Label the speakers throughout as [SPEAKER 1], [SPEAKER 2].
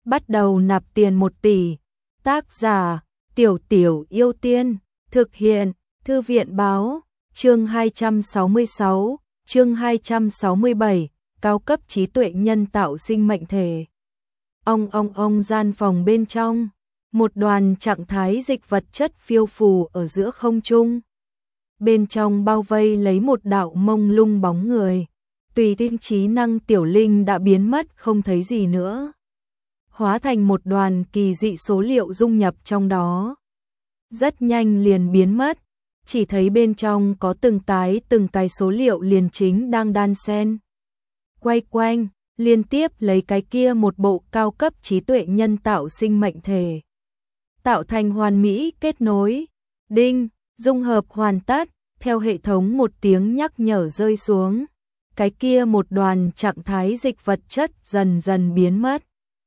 [SPEAKER 1] bắt đầu nạp tiền 1 tỷ. Tác giả: Tiểu Tiểu Yêu Tiên. Thực hiện: Thư viện báo. Chương 266, chương 267, cao cấp trí tuệ nhân tạo sinh mệnh thể. Ong gian phòng bên trong, một đoàn trạng thái dịch vật chất phiêu phù ở giữa không trung. Bên trong bao vây lấy một đạo mông lung bóng người. Tùy tinh trí năng Tiểu Linh đã biến mất không thấy gì nữa, hóa thành một đoàn kỳ dị số liệu dung nhập trong đó. Rất nhanh liền biến mất, chỉ thấy bên trong có từng cái số liệu liền chính đang đan xen quay quanh, liên tiếp lấy cái kia một bộ cao cấp trí tuệ nhân tạo sinh mệnh thể, tạo thành hoàn mỹ kết nối. Đinh, dung hợp hoàn tất. Theo hệ thống một tiếng nhắc nhở rơi xuống, cái kia một đoàn trạng thái dịch vật chất dần dần biến mất,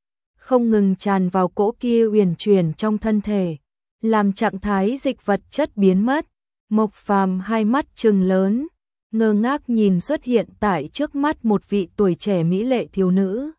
[SPEAKER 1] không ngừng tràn vào cỗ kia uyển chuyển trong thân thể, làm trạng thái dịch vật chất biến mất. Mộc Phàm hai mắt trừng lớn, ngơ ngác nhìn xuất hiện tại trước mắt một vị tuổi trẻ mỹ lệ thiếu nữ.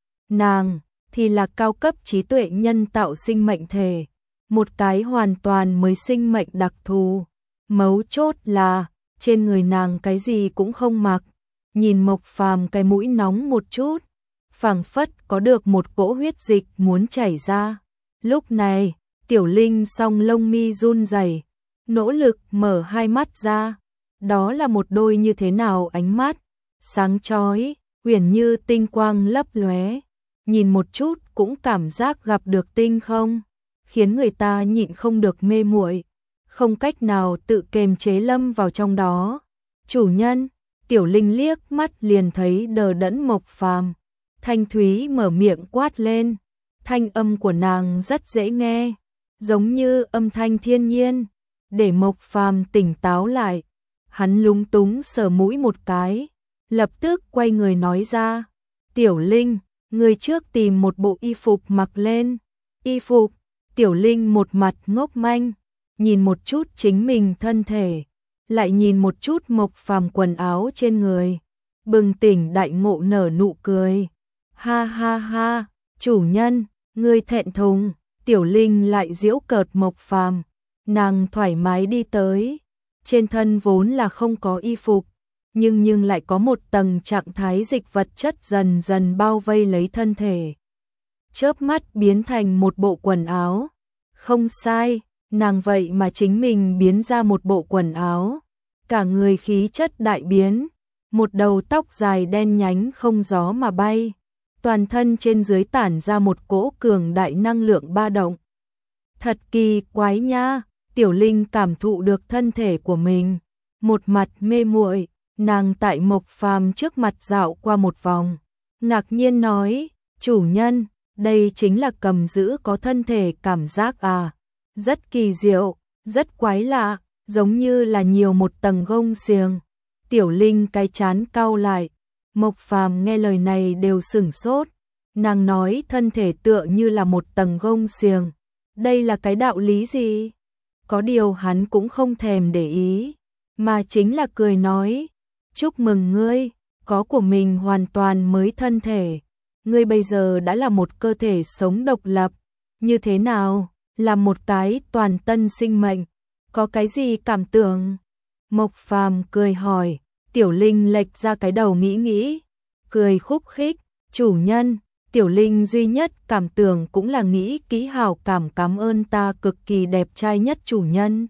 [SPEAKER 1] Nàng thì là cao cấp trí tuệ nhân tạo sinh mệnh thể, một cái hoàn toàn mới sinh mệnh đặc thù. Mấu chốt là trên người nàng cái gì cũng không mặc. Nhìn Mộc Phàm cái mũi nóng một chút, phảng phất có được một cỗ huyết dịch muốn chảy ra. Lúc này, Tiểu Linh song lông mi run rẩy, nỗ lực mở hai mắt ra. Đó là một đôi như thế nào ánh mắt, sáng chói, uyển như tinh quang lấp lóe, nhìn một chút cũng cảm giác gặp được tinh không, khiến người ta nhịn không được mê muội, không cách nào tự kiềm chế lâm vào trong đó. Chủ nhân. Tiểu Linh liếc mắt liền thấy đờ đẫn Mộc Phàm, thanh thúy mở miệng quát lên. Thanh âm của nàng rất dễ nghe, giống như âm thanh thiên nhiên, để Mộc Phàm tỉnh táo lại. Hắn lúng túng sờ mũi một cái, lập tức quay người nói ra: Tiểu Linh, người trước tìm một bộ y phục mặc lên. Y phục? Tiểu Linh một mặt ngốc manh, nhìn một chút chính mình thân thể, lại nhìn một chút Mộc Phàm quần áo trên người, bừng tỉnh đại ngộ nở nụ cười. Ha ha ha, chủ nhân, ngươi thẹn thùng. Tiểu Linh lại giễu cợt Mộc Phàm, nàng thoải mái đi tới, trên thân vốn là không có y phục, nhưng lại có một tầng trạng thái dịch vật chất dần dần bao vây lấy thân thể, chớp mắt biến thành một bộ quần áo. Không sai, nàng vậy mà chính mình biến ra một bộ quần áo, cả người khí chất đại biến, một đầu tóc dài đen nhánh không gió mà bay, toàn thân trên dưới tản ra một cỗ cường đại năng lượng ba động. Thật kỳ quái nha. Tiểu Linh cảm thụ được thân thể của mình, một mặt mê muội, nàng tại Mộc Phàm trước mặt dạo qua một vòng, ngạc nhiên nói: chủ nhân, đây chính là cầm giữ có thân thể cảm giác à? Rất kỳ diệu, rất quái lạ, giống như là nhiều một tầng gông xiềng. Tiểu Linh cái trán cau lại, Mộc Phàm nghe lời này đều sửng sốt, nàng nói thân thể tựa như là một tầng gông xiềng, đây là cái đạo lý gì? Có điều hắn cũng không thèm để ý, mà chính là cười nói: chúc mừng ngươi, có của mình hoàn toàn mới thân thể, ngươi bây giờ đã là một cơ thể sống độc lập, như thế nào, là một cái toàn tân sinh mệnh, có cái gì cảm tưởng? Mộc Phàm cười hỏi. Tiểu Linh lệch ra cái đầu nghĩ, cười khúc khích: chủ nhân, Tiểu Linh duy nhất cảm tưởng cũng là nghĩ kỹ hảo cảm ơn ta cực kỳ đẹp trai nhất chủ nhân.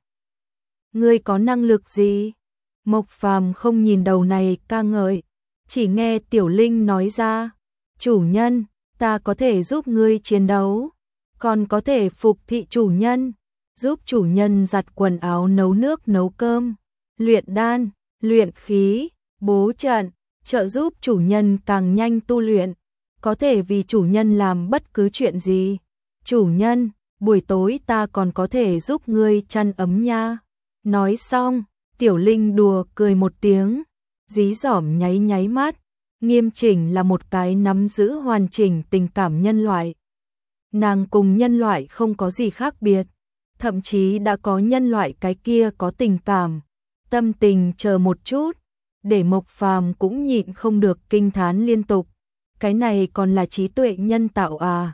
[SPEAKER 1] Ngươi có năng lực gì? Mộc Phàm không nhìn đầu này ca ngợi, chỉ nghe Tiểu Linh nói ra: chủ nhân, ta có thể giúp ngươi chiến đấu, còn có thể phục thị chủ nhân, giúp chủ nhân giặt quần áo, nấu nước nấu cơm, luyện đan, luyện khí, bố trận, trợ giúp chủ nhân càng nhanh tu luyện, có thể vì chủ nhân làm bất cứ chuyện gì. Chủ nhân, buổi tối ta còn có thể giúp ngươi chăn ấm nha. Nói xong, Tiểu Linh đùa cười một tiếng, dí dỏm nháy mắt, nghiêm chỉnh là một cái nắm giữ hoàn chỉnh tình cảm nhân loại. Nàng cùng nhân loại không có gì khác biệt, thậm chí đã có nhân loại cái kia có tình cảm, tâm tình. Chờ một chút, để Mộc Phàm cũng nhịn không được kinh thán liên tục. Cái này còn là trí tuệ nhân tạo à?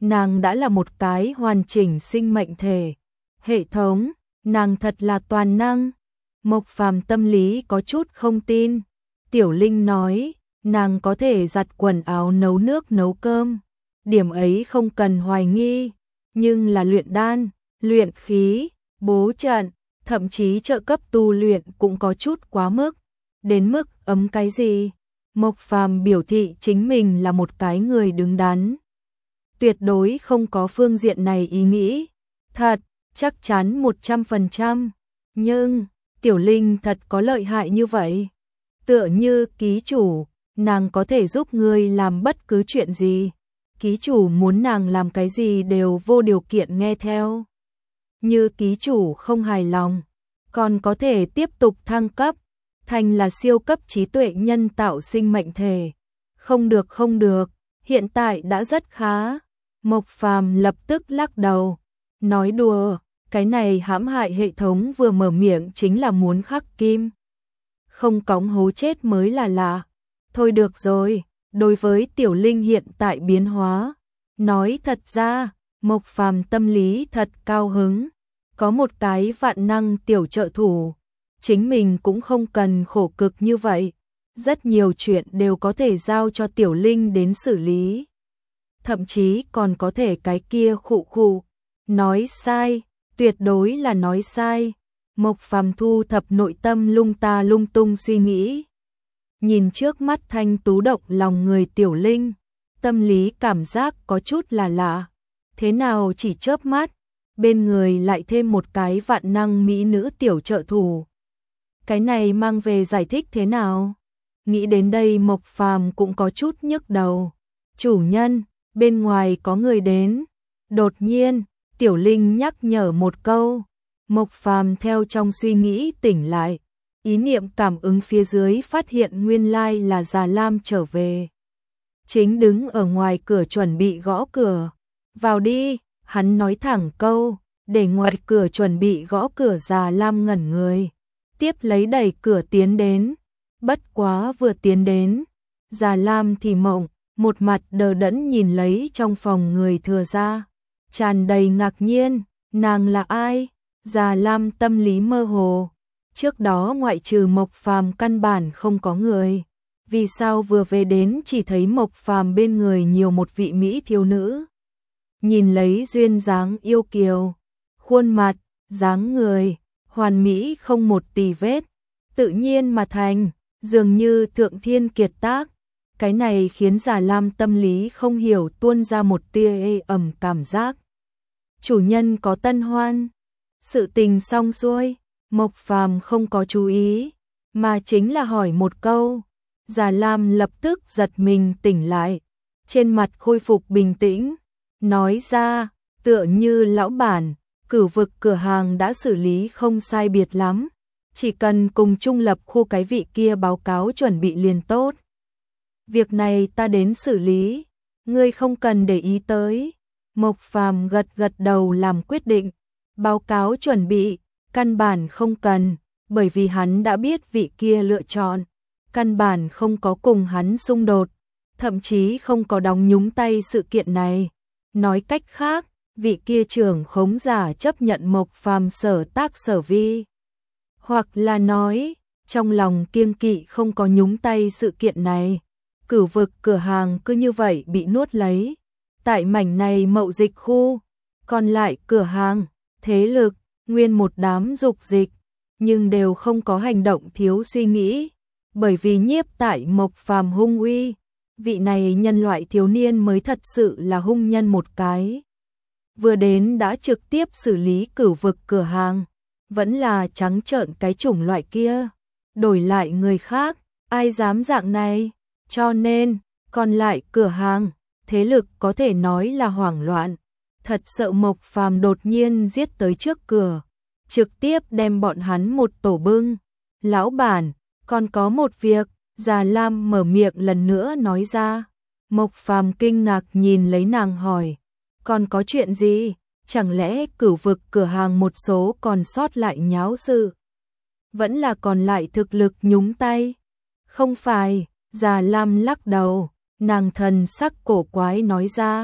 [SPEAKER 1] nàng đã là một cái hoàn chỉnh sinh mệnh thể. Hệ thống, nàng thật là toàn năng. Mộc Phàm tâm lý có chút không tin. Tiểu Linh nói, nàng có thể giặt quần áo, nấu nước, nấu cơm. Điểm ấy không cần hoài nghi. Nhưng là luyện đan, luyện khí, bố trận, thậm chí trợ cấp tu luyện cũng có chút quá mức. Đến mức ấm cái gì? Mộc Phàm biểu thị chính mình là một cái người đứng đắn. Tuyệt đối không có phương diện này ý nghĩ. Thật, chắc chắn 100%. Nhưng, Tiểu Linh thật có lợi hại như vậy. Tựa như ký chủ, nàng có thể giúp ngươi làm bất cứ chuyện gì. Ký chủ muốn nàng làm cái gì đều vô điều kiện nghe theo. Như ký chủ không hài lòng, còn có thể tiếp tục thăng cấp, thành là siêu cấp trí tuệ nhân tạo sinh mệnh thể. Không được không được, hiện tại đã rất khá. Mộc Phàm lập tức lắc đầu, nói đùa, cái này hãm hại hệ thống vừa mở miệng chính là muốn khắc kim. Không cõng hố chết mới là lạ. Thôi được rồi, đối với Tiểu Linh hiện tại biến hóa, nói thật ra, Mộc Phàm tâm lý thật cao hứng. Có một cái vạn năng tiểu trợ thủ, chính mình cũng không cần khổ cực như vậy. Rất nhiều chuyện đều có thể giao cho Tiểu Linh đến xử lý. Thậm chí còn có thể cái kia khụ khụ. Nói sai, tuyệt đối là nói sai. Mộc Phàm thu thập nội tâm lung tung suy nghĩ. Nhìn trước mắt thanh tú động lòng người Tiểu Linh, tâm lý cảm giác có chút là lạ. Thế nào chỉ chớp mắt, bên người lại thêm một cái vạn năng mỹ nữ tiểu trợ thủ. Cái này mang về giải thích thế nào? Nghĩ đến đây Mộc Phàm cũng có chút nhức đầu. Chủ nhân, bên ngoài có người đến. Đột nhiên, Tiểu Linh nhắc nhở một câu. Mộc Phàm theo trong suy nghĩ tỉnh lại. Ý niệm cảm ứng phía dưới phát hiện nguyên lai là Già Lam trở về. Chính đứng ở ngoài cửa chuẩn bị gõ cửa. Vào đi, hắn nói thẳng câu, để ngoài cửa chuẩn bị gõ cửa Già Lam ngẩn người. Tiếp lấy đẩy cửa tiến đến. Bất quá vừa tiến đến, Già Lam thì mộng, một mặt đờ đẫn nhìn lấy trong phòng người thừa ra. Tràn đầy ngạc nhiên, nàng là ai? Già Lam tâm lý mơ hồ. Trước đó ngoại trừ Mộc Phàm căn bản không có người. Vì sao vừa về đến chỉ thấy Mộc Phàm bên người nhiều một vị mỹ thiếu nữ? Nhìn lấy duyên dáng yêu kiều, khuôn mặt, dáng người, hoàn mỹ không một tì vết, tự nhiên mà thành, dường như thượng thiên kiệt tác. Cái này khiến Già Lam tâm lý không hiểu tuôn ra một tia ê ẩm cảm giác. Chủ nhân có tân hoan. Sự tình xong xuôi, Mộc Phàm không có chú ý, mà chính là hỏi một câu. Già Lam lập tức giật mình tỉnh lại, trên mặt khôi phục bình tĩnh, nói ra, tựa như lão bản, Cửu Vực cửa hàng đã xử lý không sai biệt lắm, chỉ cần cùng trung lập khu cái vị kia báo cáo chuẩn bị liền tốt. Việc này ta đến xử lý, ngươi không cần để ý tới. Mộc Phàm gật gật đầu làm quyết định, báo cáo chuẩn bị, căn bản không cần, bởi vì hắn đã biết vị kia lựa chọn, căn bản không có cùng hắn xung đột, thậm chí không có đóng nhúng tay sự kiện này. Nói cách khác, vị kia trưởng khống giả chấp nhận Mộc Phàm sở tác sở vi, hoặc là nói, trong lòng kiêng kỵ không có nhúng tay sự kiện này. Cửu Vực cửa hàng cứ như vậy bị nuốt lấy. Tại mảnh này mậu dịch khu, còn lại cửa hàng, thế lực, nguyên một đám dục dịch, nhưng đều không có hành động thiếu suy nghĩ, bởi vì nhiếp tại Mộc Phàm hung uy, vị này nhân loại thiếu niên mới thật sự là hung nhân một cái. Vừa đến đã trực tiếp xử lý Cửu Vực cửa hàng, vẫn là trắng trợn cái chủng loại kia, đổi lại người khác, ai dám dạng này, cho nên, còn lại cửa hàng, thế lực có thể nói là hoảng loạn, thật sợ Mộc Phàm đột nhiên giết tới trước cửa, trực tiếp đem bọn hắn một tổ bưng. Lão bản, còn có một việc, Già Lam mở miệng lần nữa nói ra. Mộc Phàm kinh ngạc nhìn lấy nàng hỏi, còn có chuyện gì? Chẳng lẽ Cửu Vực cửa hàng một số còn sót lại nháo sự? Vẫn là còn lại thực lực nhúng tay? Không phải, Già Lam lắc đầu, nàng thần sắc cổ quái nói ra,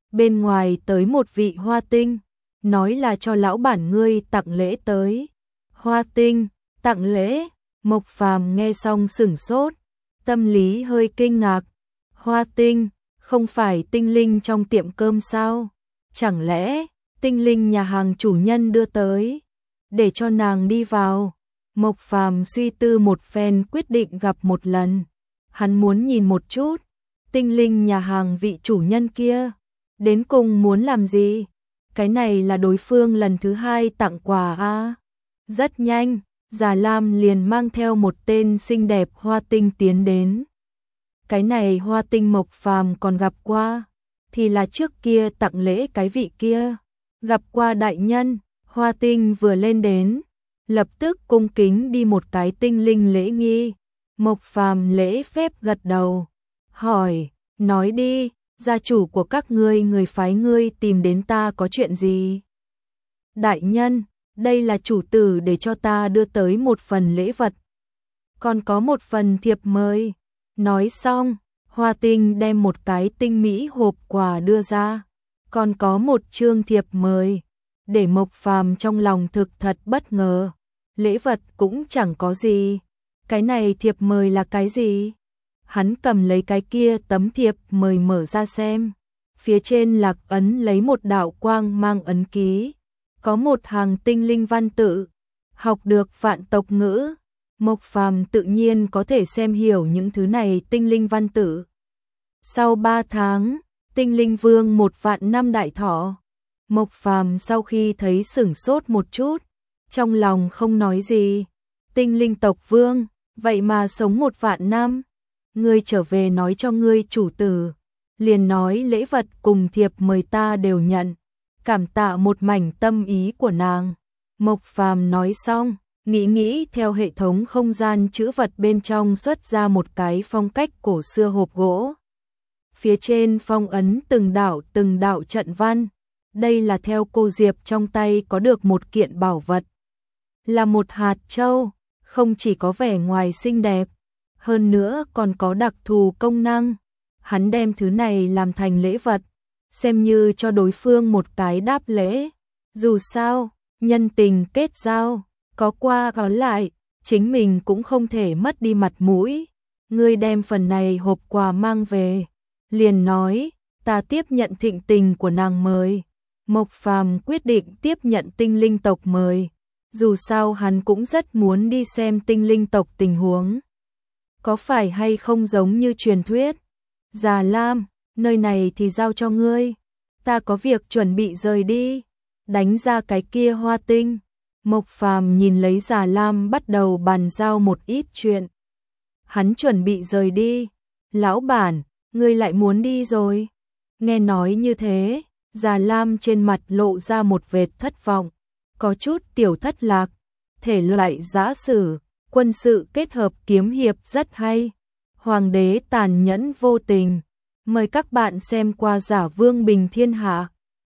[SPEAKER 1] bên ngoài tới một vị hoa tinh, nói là cho lão bản ngươi tặng lễ tới. Hoa tinh, tặng lễ, Mộc Phàm nghe xong sửng sốt, tâm lý hơi kinh ngạc. Hoa tinh, không phải tinh linh trong tiệm cơm sao? Chẳng lẽ tinh linh nhà hàng chủ nhân đưa tới, để cho nàng đi vào? Mộc Phàm suy tư một phen quyết định gặp một lần. Hắn muốn nhìn một chút, tinh linh nhà hàng vị chủ nhân kia, đến cùng muốn làm gì? Cái này là đối phương lần thứ 2 tặng quà a. Rất nhanh, Già Lam liền mang theo một tên xinh đẹp hoa tinh tiến đến. Cái này hoa tinh Mộc Phàm còn gặp qua, thì là trước kia tặng lễ cái vị kia. Gặp qua đại nhân, hoa tinh vừa lên đến, lập tức cung kính đi một cái tinh linh lễ nghi. Mộc Phàm lễ phép gật đầu, hỏi, nói đi, gia chủ của các ngươi người phái ngươi tìm đến ta có chuyện gì? Đại nhân, đây là chủ tử để cho ta đưa tới một phần lễ vật, còn có một phần thiệp mời. Nói xong, hoa tinh đem một cái tinh mỹ hộp quà đưa ra, còn có một chương thiệp mời, để Mộc Phàm trong lòng thực thật bất ngờ. Lễ vật cũng chẳng có gì, cái này thiệp mời là cái gì? Hắn cầm lấy cái kia tấm thiệp mời mở ra xem, phía trên lạc ấn lấy một đạo quang mang ấn ký, có một hàng tinh linh văn tự. Học được vạn tộc ngữ, Mộc Phàm tự nhiên có thể xem hiểu những thứ này tinh linh văn tự. Sau 3 tháng, tinh linh vương 1 vạn năm đại thọ. Mộc Phàm sau khi thấy sửng sốt một chút, trong lòng không nói gì. Tinh linh tộc vương, vậy mà sống 1 vạn năm. Ngươi trở về nói cho ngươi chủ tử, liền nói lễ vật cùng thiệp mời ta đều nhận, cảm tạ một mảnh tâm ý của nàng. Mộc Phàm nói xong, nghĩ theo hệ thống không gian chữ vật bên trong xuất ra một cái phong cách cổ xưa hộp gỗ. Phía trên phong ấn từng đạo trận văn. Đây là theo cô Diệp trong tay có được một kiện bảo vật, là một hạt châu, không chỉ có vẻ ngoài xinh đẹp, hơn nữa còn có đặc thù công năng. Hắn đem thứ này làm thành lễ vật, xem như cho đối phương một cái đáp lễ. Dù sao, nhân tình kết giao, có qua có lại, chính mình cũng không thể mất đi mặt mũi. Ngươi đem phần này hộp quà mang về, liền nói, ta tiếp nhận thịnh tình của nàng mời. Mộc Phàm quyết định tiếp nhận tinh linh tộc mời, dù sao hắn cũng rất muốn đi xem tinh linh tộc tình huống. Có phải hay không giống như truyền thuyết? Già Lam, nơi này thì giao cho ngươi, ta có việc chuẩn bị rời đi. Đánh ra cái kia hoa tinh. Mộc Phàm nhìn lấy Già Lam bắt đầu bàn giao một ít chuyện. Hắn chuẩn bị rời đi. Lão bản, ngươi lại muốn đi rồi? Nghe nói như thế, Già Lam trên mặt lộ ra một vệt thất vọng, có chút tiểu thất lạc. Thể loại giã sử, quân sự kết hợp kiếm hiệp rất hay. Hoàng đế tàn nhẫn vô tình. Mời các bạn xem qua Giả Vương Bình Thiên Hạ.